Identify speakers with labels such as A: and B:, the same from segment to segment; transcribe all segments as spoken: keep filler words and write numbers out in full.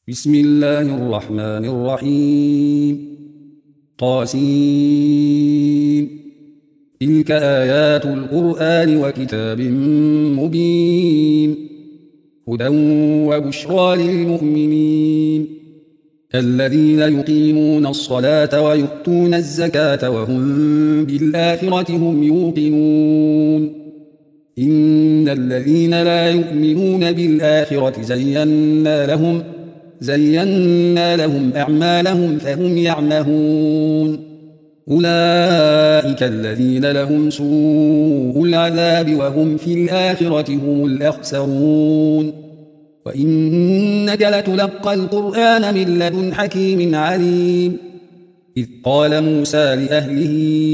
A: بسم الله الرحمن الرحيم. طاسين. تلك آيات القرآن وكتاب مبين، هدى وبشرى للمؤمنين الذين يقيمون الصلاة ويؤتون الزكاة وهم بالآخرة هم يوقنون. إن الذين لا يؤمنون بالآخرة زينا لهم زينا لهم أعمالهم فهم يعمهون. أولئك الذين لهم سوء العذاب وهم في الآخرة هم الأخسرون. وإنك لتلقى القرآن من لدن حكيم عليم. إذ قال موسى لأهله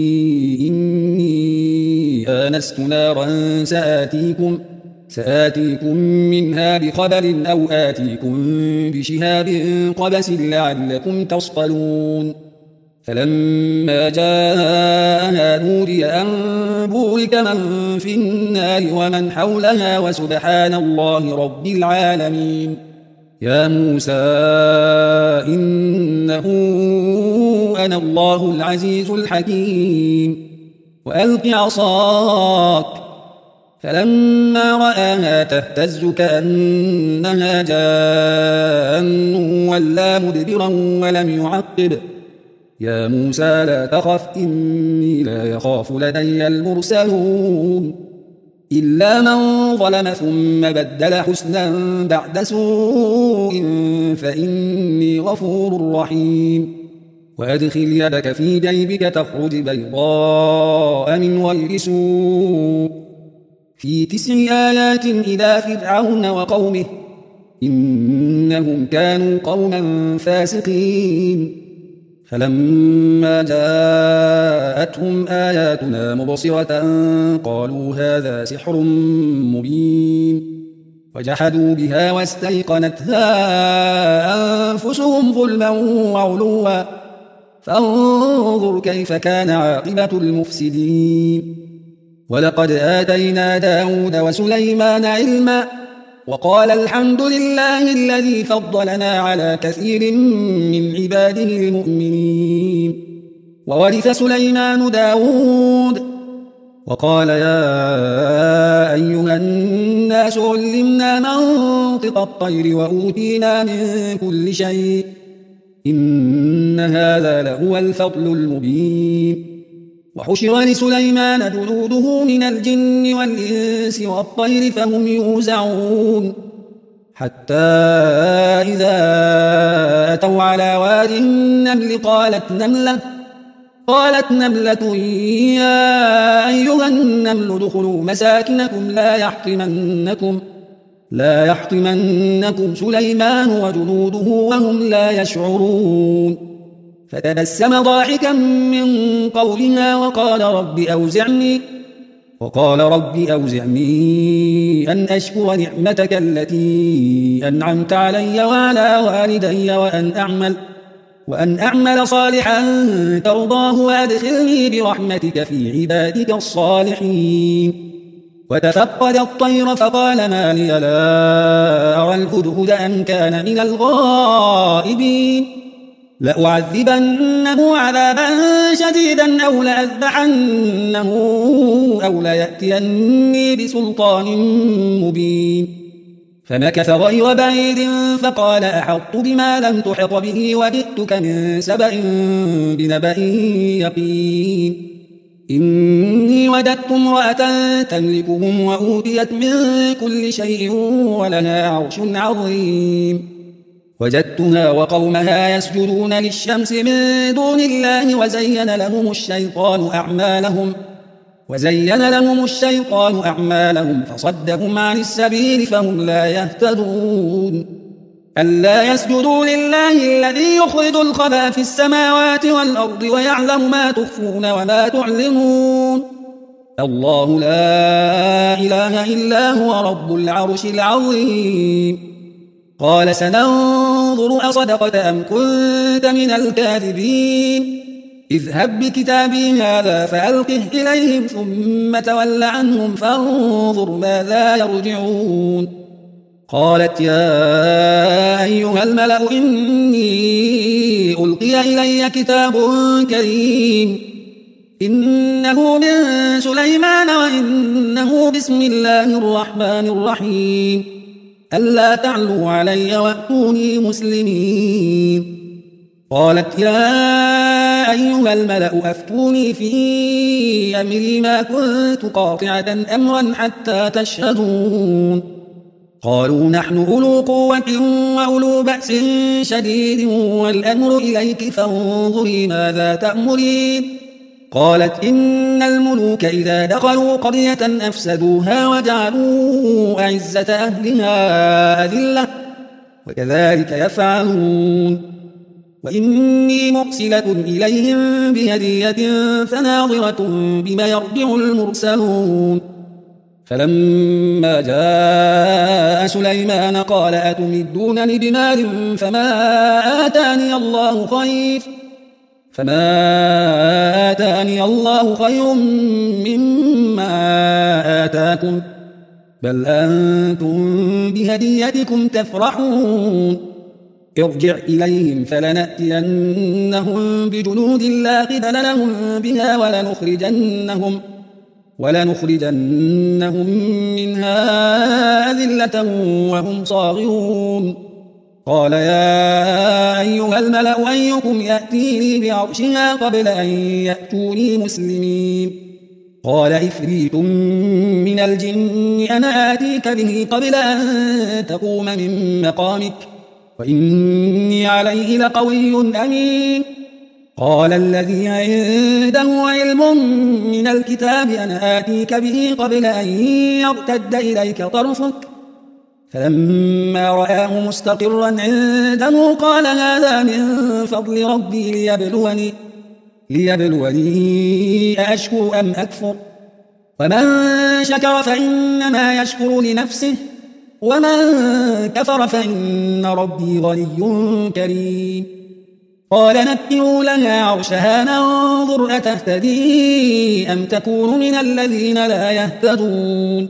A: إني آنست نارا سآتيكم سآتيكم منها بخبر أو آتيكم بشهاب قبس لعلكم تصطلون. فلما جاءها نودي أن بورك من في النار ومن حولها وسبحان الله رب العالمين. يا موسى إنه أنا الله العزيز الحكيم. وألق عصاك. فلما رآها تهتز كأنها جان ولا مدبرا ولم يعقب. يا موسى لا تخف إني لا يخاف لدي المرسلون. إلا من ظلم ثم بدل حسنا بعد سوء فإني غفور رحيم. وأدخل يدك في جيبك تخرج بيضاء من غير سوء في تسع آيات إلى فرعون وقومه إنهم كانوا قوما فاسقين. فلما جاءتهم آياتنا مبصرة قالوا هذا سحر مبين. وجحدوا بها واستيقنتها أنفسهم ظلما وعلوا فانظر كيف كان عاقبة المفسدين. ولقد آتينا داود وسليمان علما وقال الحمد لله الذي فضلنا على كثير من عباده المؤمنين. وورث سليمان داود وقال يا أيها الناس علمنا منطق الطير وأوتينا من كل شيء إن هذا لهو الفضل المبين. وحشر لسليمان جنوده من الجن والإنس والطير فهم يوزعون حتى إذا أتوا على واد النمل قالت نملة قالت نملة يا أيها النمل ادخلوا مساكنكم لا يحطمنكم لا يحطمنكم سليمان وجنوده وهم لا يشعرون. فتبسم ضاحكا من قولها وقال رب أوزعني وقال رب أوزعني أن أشكر نعمتك التي أنعمت علي وعلى والدي وأن أعمل وأن أعمل صالحا ترضاه وأدخلني برحمتك في عبادك الصالحين. وتفقد الطير فقال ما لي لا أرى الهدهد أم كان من الغائبين. لأعذبنه عذابا شديدا أو لأذبحنه أو ليأتيني بسلطان مبين. فمكث غير بعيد فقال أحطت بما لم تحط به وجئتك من سبأ بنبأ يقين. إني وجدت امرأة تملكهم وأوتيت من كل شيء ولها عرش عظيم. وجدتها وقومها يسجدون للشمس من دون الله وزين لهم الشيطان أعمالهم وزين لهم الشيطان أعمالهم فصدهم عن السبيل فهم لا يهتدون. ألا يسجدوا لله الذي يخرج الخبأ في السماوات والأرض ويعلم ما تخفون وما تعلنون. الله لا إله إلا هو رب العرش العظيم. قال سننظر أصدقت أم كنت من الكاذبين. اذهب بكتابي هذا فألقه إليهم ثم تول عنهم فانظر ماذا يرجعون. قالت يا أيها الملأ إني ألقي إلي كتاب كريم إنه من سليمان وإنه بسم الله الرحمن الرحيم ألا تعلوا علي وأتوني مسلمين. قالت يا أيها الملأ أفتوني في أمري ما كنت قاطعة أمرا حتى تشهدون. قالوا نحن أولو قوة وأولو بأس شديد والأمر إليك فانظري ماذا تأمرين. قالت إن الملوك إذا دخلوا قرية أفسدوها وجعلوا أعزة أهلها أذلة وكذلك يفعلون. وإني مرسلة إليهم بهدية فناظرة بما يرجع المرسلون. فلما جاء سليمان قال أتمدونني بمال فما آتاني الله خير فما آتاني الله خير مما آتاكم بل أنتم بهديتكم تفرحون. ارجع إليهم فلنأتينهم بجنود لا قبل لهم بها ولنخرجنهم ولنخرجنهم منها أذلة وهم صاغرون. قال يا أيها الملأ أيكم يأتيني بعرشها قبل أن يأتوني مسلمين. قال إفريت من الجن أنا آتيك به قبل أن تقوم من مقامك وإني عليه لقوي أمين. قال الذي عنده علم من الكتاب أنا آتيك به قبل أن يرتد إليك طرفك فلما رآه مستقرا عنده قال هذا من فضل ربي ليبلوني ليبلوني أأشكر أم أكفر ومن شكر فإنما يشكر لنفسه ومن كفر فإن ربي غني كريم. قال نكروا لها عرشها ننظر أتهتدي أم تكون من الذين لا يهتدون.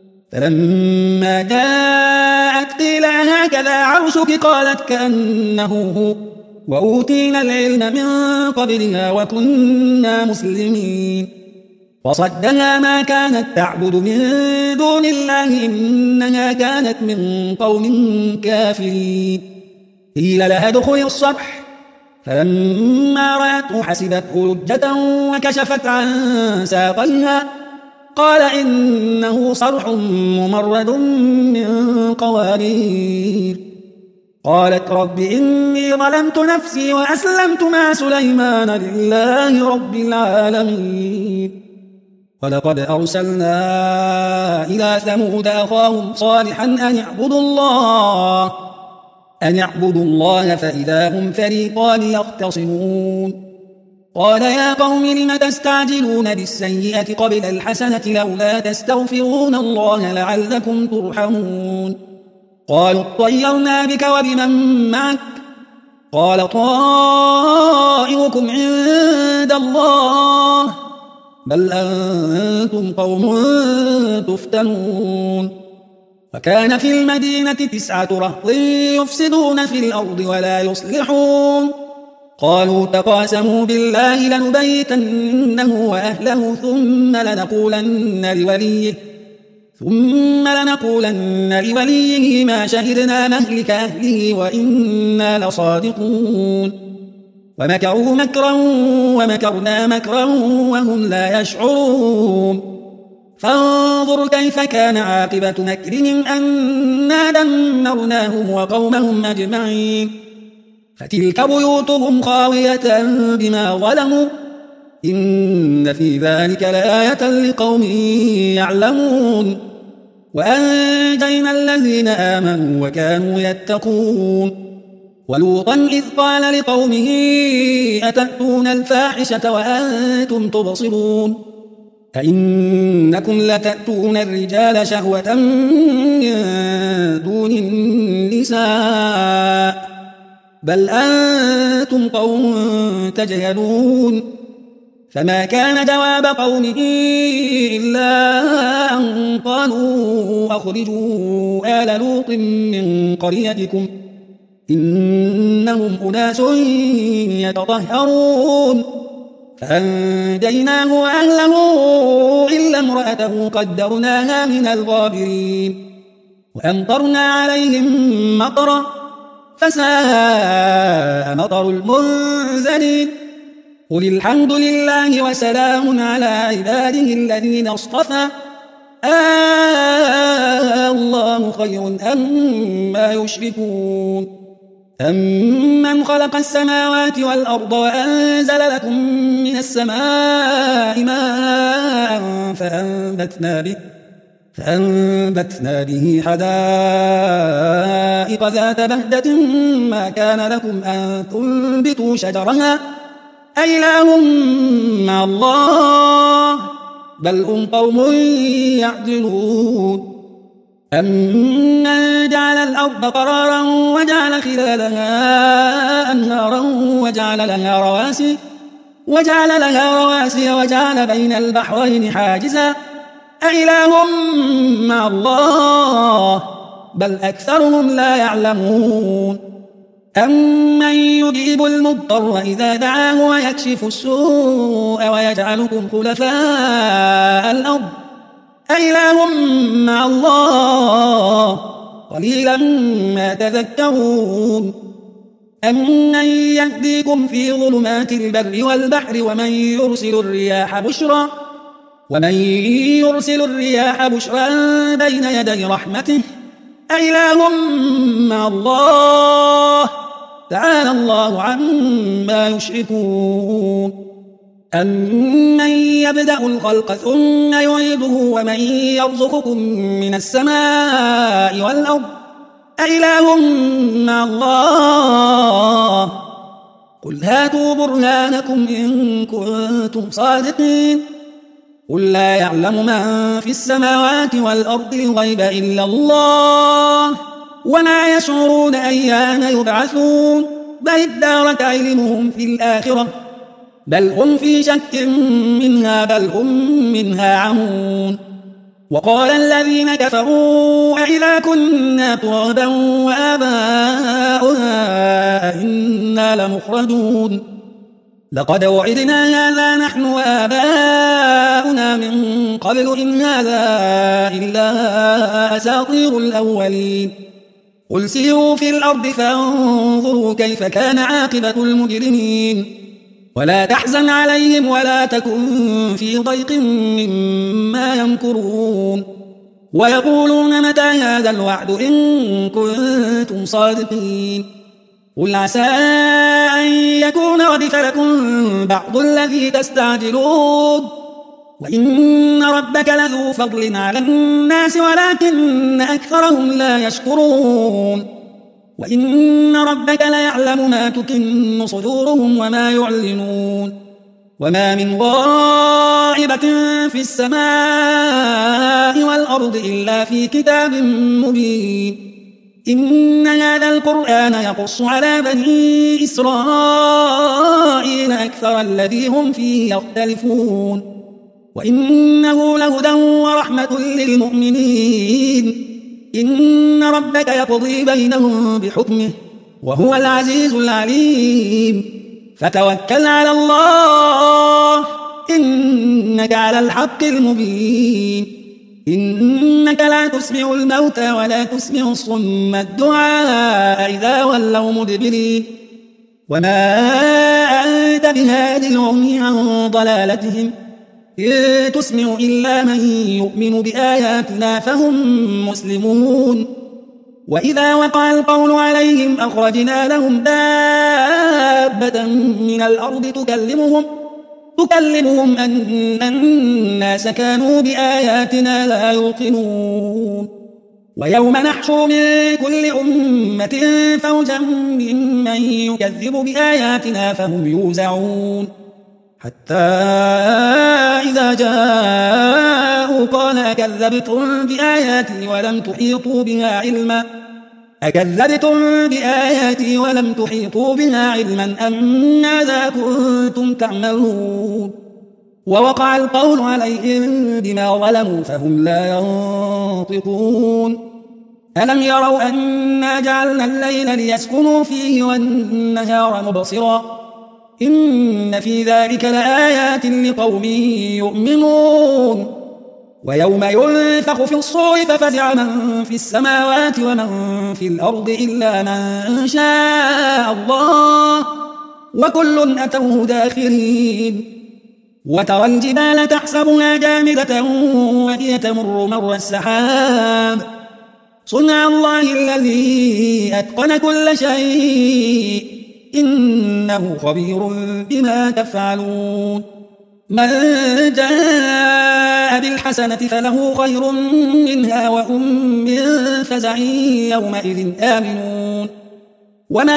A: فلما جاءت قيل هكذا عرشك قالت كأنه هو وأوتينا العلم من قبلها وكنا مسلمين. وصدها ما كانت تعبد من دون الله إنها كانت من قوم كافرين. قيل لها ادخلي الصرح فلما رأته حسبته لجة وكشفت عن ساقيها قال إنه صرح ممرد من قوارير. قالت رب إني ظلمت نفسي وأسلمت مع سليمان لله رب العالمين. ولقد أرسلنا إلى ثمود أخاهم صالحا أن اعبدوا الله أن اعبدوا الله فإذا هم فريقان يختصمون. قال يا قوم لم تستعجلون بالسيئة قبل الحسنة لولا تستغفرون الله لعلكم ترحمون. قالوا اطيرنا بك وبمن معك قال طائركم عند الله بل أنتم قوم تفتنون. وكان في المدينة تسعة رهط يفسدون في الأرض ولا يصلحون. قالوا تقاسموا بالله لنبيتنه وأهله ثم لنقولن لوليه ثم لنقولن لوليه ما شهدنا مهلك أهله وإنا لصادقون. ومكروا مكرا ومكرنا مكرا وهم لا يشعرون. فانظر كيف كان عاقبة مكرهم أنا دمرناهم وقومهم أجمعين. فتلك بيوتهم خاوية بما ظلموا إن في ذلك لآية لقوم يعلمون. وأنجينا الذين آمنوا وكانوا يتقون. ولوطا إذ قال لقومه أتأتون الفاحشة وأنتم تبصرون أئنكم لتأتون الرجال شهوة من دون النساء بل أنتم قوم تجهلون. فما كان جواب قومه إلا أن قالوا أخرجوا آل لوط من قريتكم إنهم أناس يتطهرون فأنجيناه وأهله إلا امرأته قدرناها من الغابرين وأمطرنا عليهم مطرا فساء مطر المنزلين قل الحمد لله وسلام على عباده الذين اصطفى آه الله خير أما يشركون أمن خلق السماوات والأرض وأنزل لكم من السماء ماء فأنبتنا به فأنبتنا به حدائق ذات بهجة ما كان لكم أن تنبتوا شجرها أإله مع الله بل هم قوم يعدلون أمن جعل الأرض قرارا وجعل خلالها أنهارا وجعل لها رواسي وجعل لها رواسي وجعل بين البحرين حاجزا أإله مع الله بل أكثرهم لا يعلمون أمن يجيب المضطر إذا دعاه ويكشف السوء ويجعلكم خلفاء الأرض أإله مع الله قليلا ما تذكرون أمن يهديكم في ظلمات البر والبحر ومن يرسل الرياح بشرا ومن يرسل الرياح بشرا بين يدي رحمته أإله مع الله تعالى الله عما يشركون أمن يبدأ الخلق ثم يعيده ومن يرزقكم من السماء والأرض أإله مع الله قل هاتوا برهانكم إن كنتم صادقين قل لا يعلم من في السماوات والأرض الغيب إلا الله وما يشعرون أيان يبعثون بل ادارك علمهم في الآخرة بل هم في شك منها بل هم منها عمون وقال الذين كفروا أإذا كنا ترابا وآباؤنا إنا لمخرجون لقد وعدنا هذا نحن وآباؤنا من قبل إن هذا إلا أساطير الأولين قل سيروا في الأرض فانظروا كيف كان عاقبة المجرمين ولا تحزن عليهم ولا تكن في ضيق مما يمكرون ويقولون متى هذا الوعد إن كنتم صادقين قل عسى أن يكون ردف لكم بعض الذي تستعجلون وإن ربك لذو فضل على الناس ولكن أكثرهم لا يشكرون وإن ربك ليعلم ما تكن صدورهم وما يعلنون وما من غائبة في السماء والأرض إلا في كتاب مبين إن هذا القرآن يقص على بني إسرائيل أكثر الذي هم فيه يختلفون وإنه لهدى ورحمة للمؤمنين إن ربك يقضي بينهم بحكمه وهو العزيز العليم فتوكل على الله إنك على الحق المبين إنك لا تسمع الموتى ولا تسمع الصم الدعاء إذا ولوا مدبرين وما أنت بهادي العمي عن ضلالتهم إن تسمع إلا من يؤمن بآياتنا فهم مسلمون وإذا وقع القول عليهم أخرجنا لهم دابة من الأرض تكلمهم تكلمهم أن الناس كانوا بآياتنا لا يوقنون ويوم نحشر من كل أمة فوجا ممن يكذب بآياتنا فهم يوزعون حتى إذا جاءوا قال أكذبتم بآياتي ولم تحيطوا بها علما أكذبتم بآياتي ولم تحيطوا بها علما أم ماذا كنتم تعملون ووقع القول عليهم بما ظلموا فهم لا ينطقون ألم يروا أنا جعلنا الليل ليسكنوا فيه والنهار مبصرا إن في ذلك لآيات لقوم يؤمنون ويوم ينفخ في الصور ففزع من في السماوات ومن في الأرض إلا من شاء الله وكل أتوه داخرين وترى الجبال تحسبها جامدة وهي تمر مر السحاب صنع الله الذي أتقن كل شيء إنه خبير بما تفعلون من جاء بالحسنة فله خير منها وهم من فزع يومئذ آمنون ومن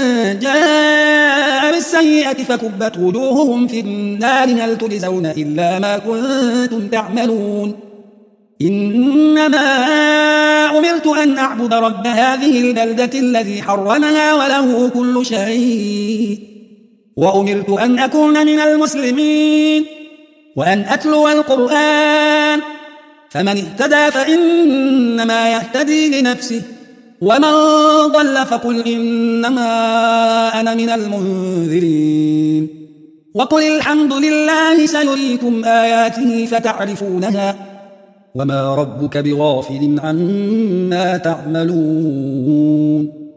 A: جاء بالسيئة فكبت وجوههم في النار هل تجزون إلا ما كنتم تعملون إنما أمرت أن أعبد رب هذه البلدة الذي حرمها وله كل شيء وأمرت أن أكون من المسلمين وأن أتلو القرآن فمن اهتدى فإنما يهتدي لنفسه ومن ضل فقل إنما أنا من المنذرين وقل الحمد لله سيريكم آياته فتعرفونها وما ربك بغافل عما تعملون